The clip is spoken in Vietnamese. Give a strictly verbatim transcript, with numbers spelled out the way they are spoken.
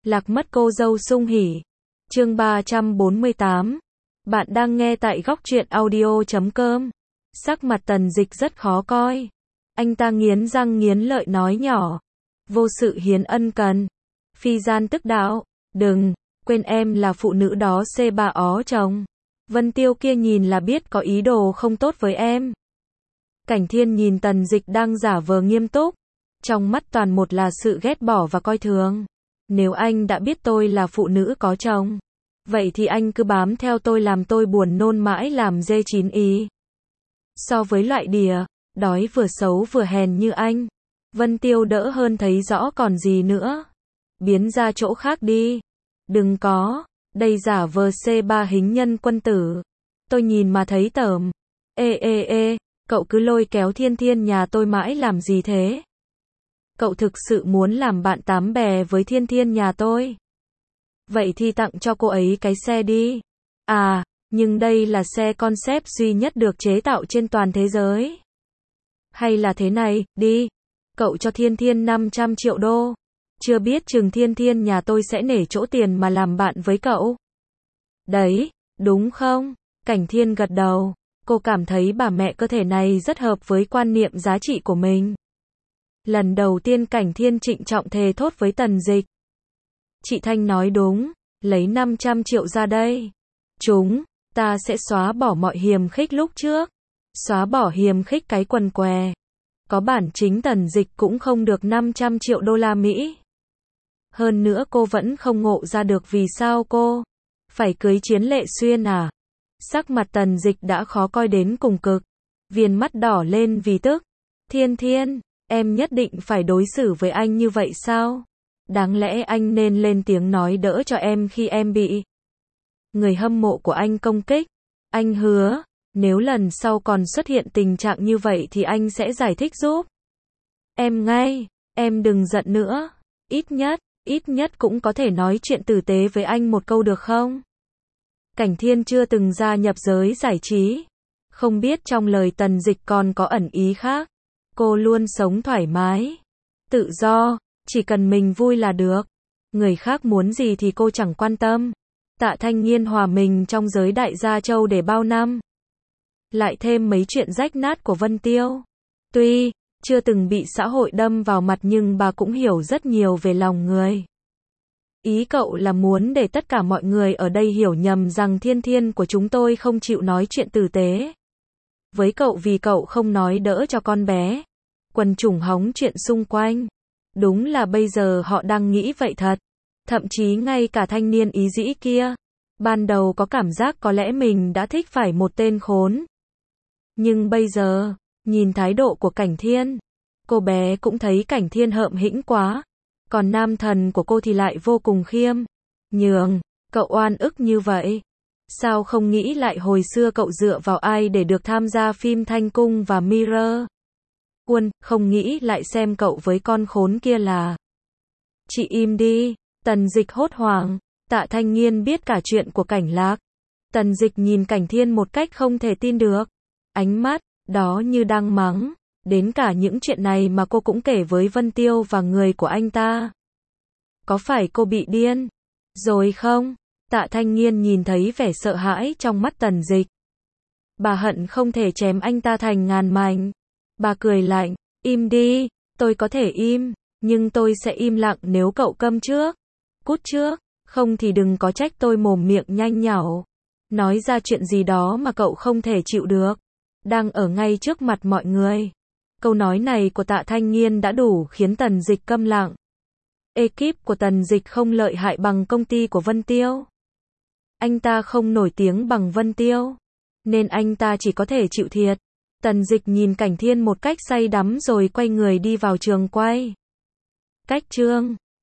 Lạc mất cô dâu sung hỉ. Chương ba trăm bốn mươi tám. Bạn đang nghe tại góc truyện audio chấm com. Sắc mặt Tần Dịch rất khó coi. Anh ta nghiến răng nghiến lợi nói nhỏ. Vô sự hiến ân cần. Phi gian tức đạo. Đừng, quên em là phụ nữ đó xê ba ó chồng. Vân Tiêu kia nhìn là biết có ý đồ không tốt với em. Cảnh Thiên nhìn Tần Dịch đang giả vờ nghiêm túc. Trong mắt toàn một là sự ghét bỏ và coi thường. Nếu anh đã biết tôi là phụ nữ có chồng, vậy thì anh cứ bám theo tôi làm tôi buồn nôn mãi làm dê chín ý. So với loại đỉa, đói vừa xấu vừa hèn như anh, Vân Tiêu đỡ hơn thấy rõ còn gì nữa. Biến ra chỗ khác đi. Đừng có, đây giả vờ xê ba hình nhân quân tử. Tôi nhìn mà thấy tởm. Ê ê ê, cậu cứ lôi kéo Thiên Thiên nhà tôi mãi làm gì thế? Cậu thực sự muốn làm bạn tám bè với Thiên Thiên nhà tôi? Vậy thì tặng cho cô ấy cái xe đi. À, nhưng đây là xe concept duy nhất được chế tạo trên toàn thế giới. Hay là thế này, đi. Cậu cho Thiên Thiên năm trăm triệu đô. Chưa biết chừng Thiên Thiên nhà tôi sẽ nể chỗ tiền mà làm bạn với cậu. Đấy, đúng không? Cảnh Thiên gật đầu. Cô cảm thấy bà mẹ cơ thể này rất hợp với quan niệm giá trị của mình. Lần đầu tiên Cảnh Thiên trịnh trọng thề thốt với Tần Dịch. Chị Thanh nói đúng, lấy năm trăm triệu ra đây. Chúng, ta sẽ xóa bỏ mọi hiềm khích lúc trước. Xóa bỏ hiềm khích cái quần què. Có bản chính Tần Dịch cũng không được năm trăm triệu đô la Mỹ. Hơn nữa cô vẫn không ngộ ra được vì sao cô phải cưới Chiến Lệ Xuyên à. Sắc mặt Tần Dịch đã khó coi đến cùng cực. Viền mắt đỏ lên vì tức. Thiên Thiên, em nhất định phải đối xử với anh như vậy sao? Đáng lẽ anh nên lên tiếng nói đỡ cho em khi em bị người hâm mộ của anh công kích. Anh hứa, nếu lần sau còn xuất hiện tình trạng như vậy thì anh sẽ giải thích giúp em ngay. Em đừng giận nữa. Ít nhất, ít nhất cũng có thể nói chuyện tử tế với anh một câu được không? Cảnh Thiên chưa từng gia nhập giới giải trí. Không biết trong lời Tần Dịch còn có ẩn ý khác. Cô luôn sống thoải mái, tự do, chỉ cần mình vui là được. Người khác muốn gì thì cô chẳng quan tâm. Tạ Thanh Nghiên hòa mình trong giới đại gia châu để bao năm. Lại thêm mấy chuyện rách nát của Vân Tiêu. Tuy chưa từng bị xã hội đâm vào mặt nhưng bà cũng hiểu rất nhiều về lòng người. Ý cậu là muốn để tất cả mọi người ở đây hiểu nhầm rằng Thiên Thiên của chúng tôi không chịu nói chuyện tử tế với cậu vì cậu không nói đỡ cho con bé. Quần chúng hóng chuyện xung quanh. Đúng là bây giờ họ đang nghĩ vậy thật. Thậm chí ngay cả thanh niên ý dĩ kia. Ban đầu có cảm giác có lẽ mình đã thích phải một tên khốn. Nhưng bây giờ, nhìn thái độ của Cảnh Thiên, cô bé cũng thấy Cảnh Thiên hợm hĩnh quá. Còn nam thần của cô thì lại vô cùng khiêm nhường. Cậu oan ức như vậy. Sao không nghĩ lại hồi xưa cậu dựa vào ai để được tham gia phim Thanh Cung và Mirror? Quân, không nghĩ lại xem cậu với con khốn kia là. Chị im đi. Tần Dịch hốt hoảng. Tạ Thanh Nghiên biết cả chuyện của Cảnh Lạc. Tần Dịch nhìn Cảnh Thiên một cách không thể tin được. Ánh mắt đó như đang mắng. Đến cả những chuyện này mà cô cũng kể với Vân Tiêu và người của anh ta. Có phải cô bị điên rồi không? Tạ Thanh Nghiên nhìn thấy vẻ sợ hãi trong mắt Tần Dịch. Bà hận không thể chém anh ta thành ngàn mảnh. Bà cười lạnh. Im đi, tôi có thể im, nhưng tôi sẽ im lặng nếu cậu câm trước. Cút trước, không thì đừng có trách tôi mồm miệng nhanh nhảu. Nói ra chuyện gì đó mà cậu không thể chịu được. Đang ở ngay trước mặt mọi người. Câu nói này của Tạ Thanh Nghiên đã đủ khiến Tần Dịch câm lặng. Ekip của Tần Dịch không lợi hại bằng công ty của Vân Tiêu. Anh ta không nổi tiếng bằng Vân Tiêu. Nên anh ta chỉ có thể chịu thiệt. Tần Dịch nhìn Cảnh Thiên một cách say đắm rồi quay người đi vào trường quay. Cách chương